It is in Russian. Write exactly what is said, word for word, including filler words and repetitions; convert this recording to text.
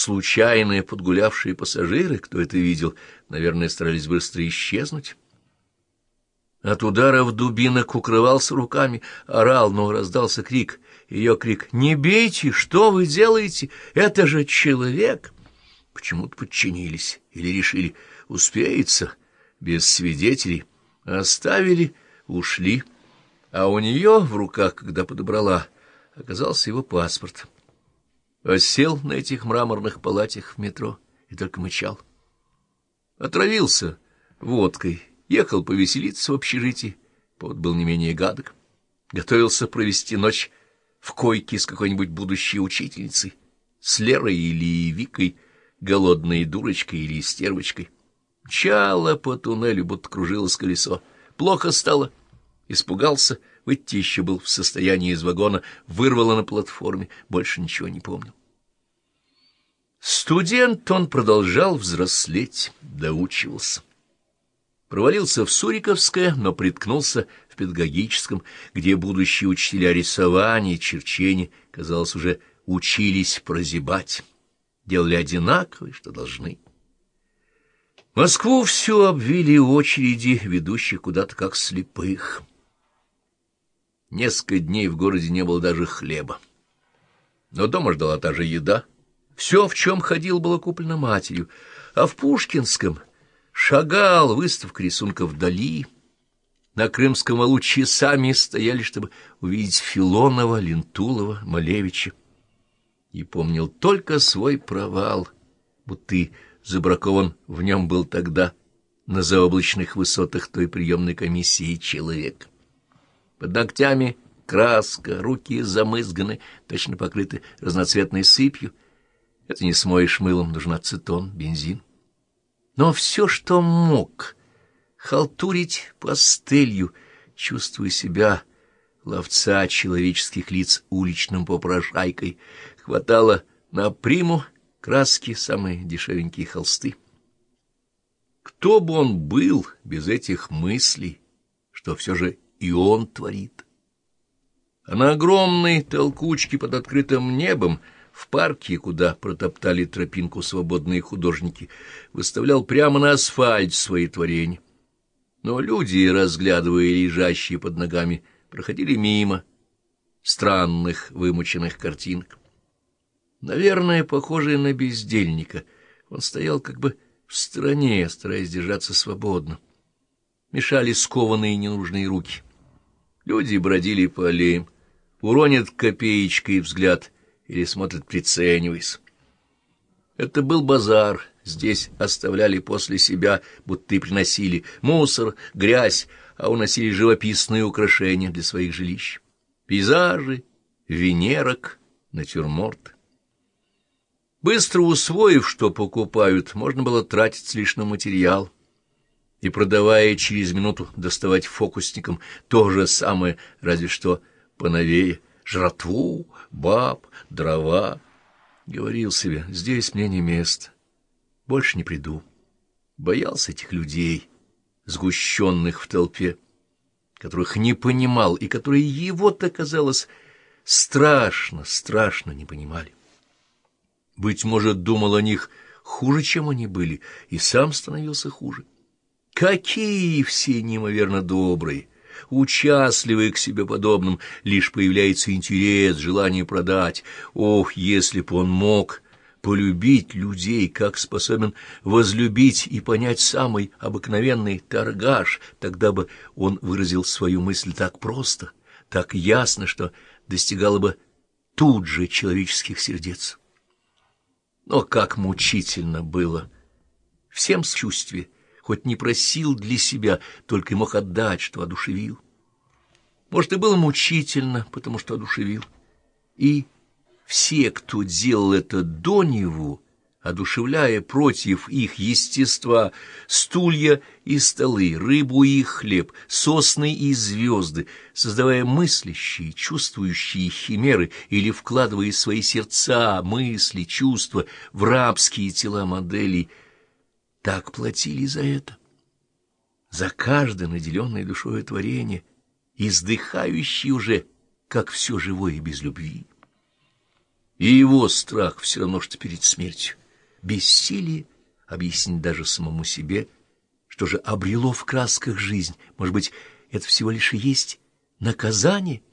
случайные подгулявшие пассажиры, кто это видел, наверное, старались быстро исчезнуть. От ударов дубинок укрывался руками, орал, но раздался крик. Ее крик: «Не бейте! Что вы делаете? Это же человек!» Почему-то подчинились или решили: успеется, без свидетелей. Оставили, ушли. А у нее в руках, когда подобрала, оказался его паспорт. Осел на этих мраморных палатях в метро и только мычал. Отравился водкой, ехал повеселиться в общежитии, повод был не менее гадок. Готовился провести ночь в койке с какой-нибудь будущей учительницей, с Лерой или Викой, голодной дурочкой или стервочкой. Мчала по туннелю, будто кружилось колесо. Плохо стало. Испугался, выйти еще был в состоянии из вагона, вырвало на платформе, больше ничего не помнил. Студент он продолжал взрослеть, доучивался. Провалился в Суриковское, но приткнулся в педагогическом, где будущие учителя рисования и черчения, казалось, уже учились прозябать, делали одинаково, что должны. Москву всю обвили очереди, ведущих куда-то как слепых. Несколько дней в городе не было даже хлеба. Но дома ждала та же еда. Все, в чем ходил, было куплено матерью. А в Пушкинском шагал, выставка рисунков Дали. На Крымском валу часами стояли, чтобы увидеть Филонова, Лентулова, Малевича. И помнил только свой провал, будто и забракован в нем был тогда на заоблачных высотах той приемной комиссии человек. Под ногтями краска, руки замызганы, точно покрыты разноцветной сыпью. Это не смоешь мылом, нужен ацетон, бензин. Но все, что мог, халтурить пастелью, чувствуя себя ловца человеческих лиц уличным попрошайкой, хватало на приму, краски, самые дешевенькие холсты. Кто бы он был без этих мыслей, что все же и он творит? А на огромной толкучке под открытым небом в парке, куда протоптали тропинку свободные художники, выставлял прямо на асфальт свои творения. Но люди, разглядывая лежащие под ногами, проходили мимо странных вымученных картинок. Наверное, похожий на бездельника, он стоял как бы в стороне, стараясь держаться свободно. Мешали скованные ненужные руки. Люди бродили по аллеям, уронят копеечкой взгляд или смотрят, прицениваясь. Это был базар, здесь оставляли после себя, будто и приносили мусор, грязь, а уносили живописные украшения для своих жилищ. Пейзажи, венерок, натюрморт. Быстро усвоив, что покупают, можно было тратить лишь на материал, и, продавая через минуту, доставать фокусникам то же самое, разве что поновее: жратву, баб, дрова. Говорил себе: здесь мне не место, больше не приду. Боялся этих людей, сгущенных в толпе, которых не понимал и которые его-то, казалось, страшно, страшно не понимали. Быть может, думал о них хуже, чем они были, и сам становился хуже. Какие все неимоверно добрые, участливые к себе подобным, лишь появляется интерес, желание продать. Ох, если б он мог полюбить людей, как способен возлюбить и понять самый обыкновенный торгаш, тогда бы он выразил свою мысль так просто, так ясно, что достигало бы тут же человеческих сердец. Но как мучительно было! Всем сочувствие, хоть не просил для себя, только и мог отдать, что одушевил. Может, и было мучительно, потому что одушевил. И все, кто делал это до него, одушевляя против их естества стулья и столы, рыбу и хлеб, сосны и звезды, создавая мыслящие, чувствующие химеры или вкладывая свои сердца, мысли, чувства в рабские тела моделей, так платили за это. За каждое наделенное душою творение, издыхающее уже, как все живое без любви. И его страх все равно, что перед смертью. Бессилие объяснить даже самому себе, что же обрело в красках жизнь. Может быть, это всего лишь и есть наказание?